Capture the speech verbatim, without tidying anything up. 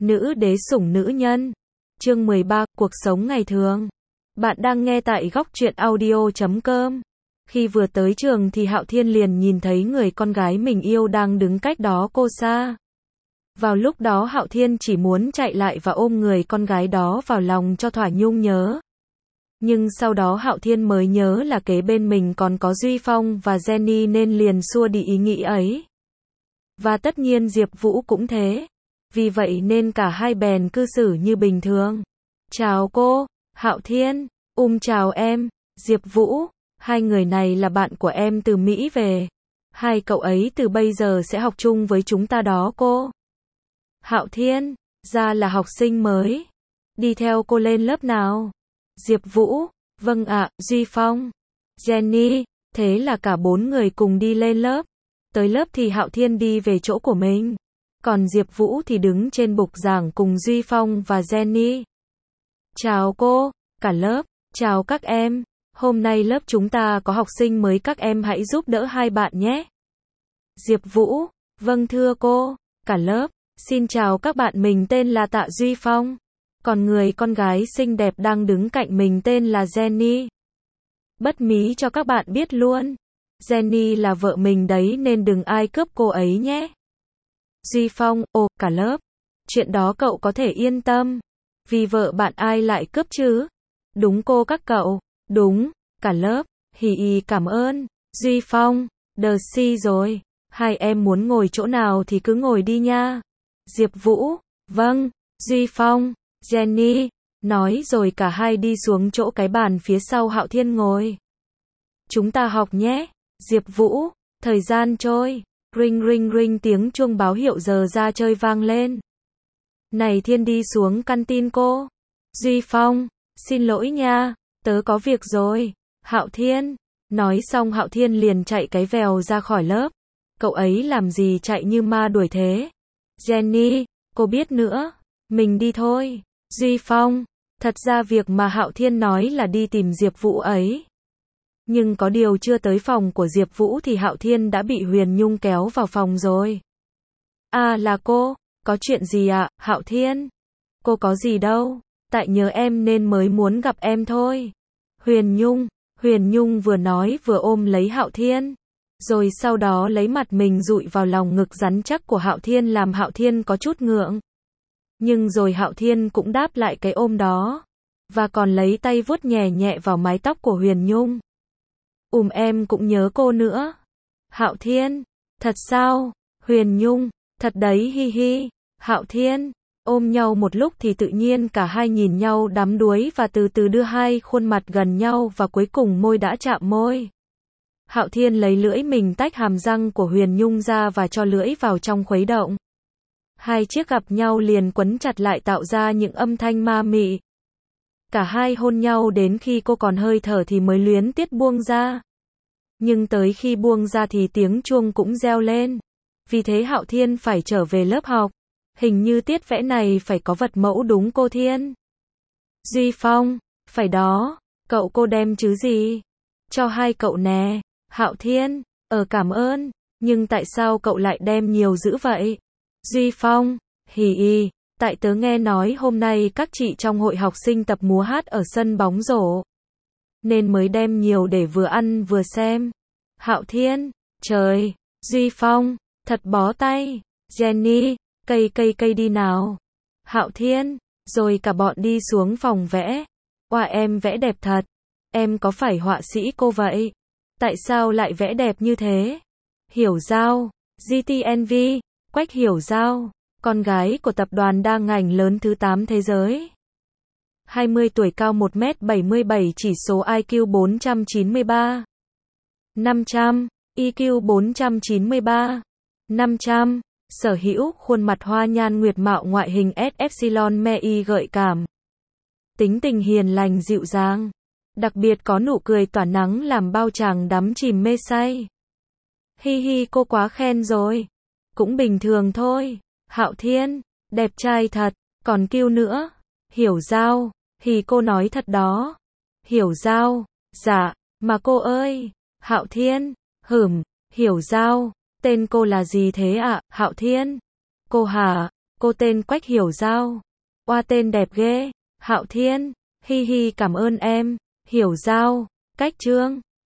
Nữ đế sủng nữ nhân. Chương mười ba, cuộc sống ngày thường. Bạn đang nghe tại góc truyện audio chấm com. Khi vừa tới trường thì Hạo Thiên liền nhìn thấy người con gái mình yêu đang đứng cách đó cô xa. Vào lúc đó Hạo Thiên chỉ muốn chạy lại và ôm người con gái đó vào lòng cho thỏa nhung nhớ. Nhưng sau đó Hạo Thiên mới nhớ là kế bên mình còn có Duy Phong và Jenny nên liền xua đi ý nghĩ ấy. Và tất nhiên Diệp Vũ cũng thế. Vì vậy nên cả hai bèn cư xử như bình thường. Chào cô, Hạo Thiên. Um chào em, Diệp Vũ. Hai người này là bạn của em từ Mỹ về. Hai cậu ấy từ bây giờ sẽ học chung với chúng ta đó cô. Hạo Thiên, ra là học sinh mới. Đi theo cô lên lớp nào? Diệp Vũ, vâng ạ. Duy Phong, Jenny, thế là cả bốn người cùng đi lên lớp. Tới lớp thì Hạo Thiên đi về chỗ của mình. Còn Diệp Vũ thì đứng trên bục giảng cùng Duy Phong và Jenny. Chào cô, cả lớp. Chào các em. Hôm nay lớp chúng ta có học sinh mới, các em hãy giúp đỡ hai bạn nhé. Diệp Vũ, vâng thưa cô. Cả lớp. Xin chào các bạn, mình tên là Tạ Duy Phong. Còn người con gái xinh đẹp đang đứng cạnh mình tên là Jenny. Bất mí cho các bạn biết luôn. Jenny là vợ mình đấy nên đừng ai cướp cô ấy nhé. Duy Phong, ồ, cả lớp. Chuyện đó cậu có thể yên tâm. Vì vợ bạn ai lại cướp chứ? Đúng cô các cậu. Đúng, cả lớp. Hì hì, cảm ơn. Duy Phong, đờ si rồi. Hai em muốn ngồi chỗ nào thì cứ ngồi đi nha. Diệp Vũ, vâng. Duy Phong, Jenny, nói rồi cả hai đi xuống chỗ cái bàn phía sau Hạo Thiên ngồi. Chúng ta học nhé. Diệp Vũ, thời gian trôi. Ring ring ring, tiếng chuông báo hiệu giờ ra chơi vang lên. Này Thiên, đi xuống căn tin cô. Duy Phong, xin lỗi nha, tớ có việc rồi. Hạo Thiên, nói xong Hạo Thiên liền chạy cái vèo ra khỏi lớp. Cậu ấy làm gì chạy như ma đuổi thế? Jenny, cô biết nữa. Mình đi thôi. Duy Phong, thật ra việc mà Hạo Thiên nói là đi tìm Diệp Vũ ấy. Nhưng có điều chưa tới phòng của Diệp Vũ thì Hạo Thiên đã bị Huyền Nhung kéo vào phòng rồi. À là cô, có chuyện gì ạ, Hạo Thiên? Cô có gì đâu, tại nhớ em nên mới muốn gặp em thôi. Huyền Nhung, Huyền Nhung vừa nói vừa ôm lấy Hạo Thiên. Rồi sau đó lấy mặt mình dụi vào lòng ngực rắn chắc của Hạo Thiên làm Hạo Thiên có chút ngượng. Nhưng rồi Hạo Thiên cũng đáp lại cái ôm đó. Và còn lấy tay vuốt nhẹ nhẹ vào mái tóc của Huyền Nhung. Ùm em cũng nhớ cô nữa. Hạo Thiên, thật sao? Huyền Nhung, thật đấy, hi hi. Hạo Thiên, ôm nhau một lúc thì tự nhiên cả hai nhìn nhau đắm đuối và từ từ đưa hai khuôn mặt gần nhau và cuối cùng môi đã chạm môi. Hạo Thiên lấy lưỡi mình tách hàm răng của Huyền Nhung ra và cho lưỡi vào trong khuấy động. Hai chiếc gặp nhau liền quấn chặt lại tạo ra những âm thanh ma mị. Cả hai hôn nhau đến khi cô còn hơi thở thì mới luyến tiếc buông ra. Nhưng tới khi buông ra thì tiếng chuông cũng reo lên. Vì thế Hạo Thiên phải trở về lớp học. Hình như tiết vẽ này phải có vật mẫu đúng cô Thiên? Duy Phong, phải đó. Cậu cô đem chứ gì? Cho hai cậu nè. Hạo Thiên, ờ cảm ơn. Nhưng tại sao cậu lại đem nhiều dữ vậy? Duy Phong, hì hì. Tại tớ nghe nói hôm nay các chị trong hội học sinh tập múa hát ở sân bóng rổ. Nên mới đem nhiều để vừa ăn vừa xem. Hạo Thiên, trời. Duy Phong, thật bó tay. Jenny, cây cây cây đi nào. Hạo Thiên, rồi cả bọn đi xuống phòng vẽ. Wow, em vẽ đẹp thật. Em có phải họa sĩ cô vậy? Tại sao lại vẽ đẹp như thế? Hiểu Giao, giê tê en vê, Quách Hiểu Giao, con gái của tập đoàn đa ngành lớn thứ tám thế giới. hai mươi tuổi, cao một mét bảy mươi bảy, chỉ số i kiu bốn trăm chín mươi ba. năm trăm, i kiu bốn trăm chín mươi ba. năm trăm, sở hữu khuôn mặt hoa nhan nguyệt mạo, ngoại hình S Epsilon me y gợi cảm. Tính tình hiền lành dịu dàng. Đặc biệt có nụ cười tỏa nắng làm bao chàng đắm chìm mê say. Hi hi, cô quá khen rồi. Cũng bình thường thôi. Hạo Thiên, đẹp trai thật. Còn kiêu nữa. Hiểu Giao, thì cô nói thật đó. Hiểu Giao, dạ, mà cô ơi. Hạo Thiên, hửm. Hiểu Giao, tên cô là gì thế ạ? Hạo Thiên, cô hả? Cô tên Quách Hiểu Giao. Oa tên đẹp ghê. Hạo Thiên. Hi hi cảm ơn em. Hiểu Giao. Cách Trương.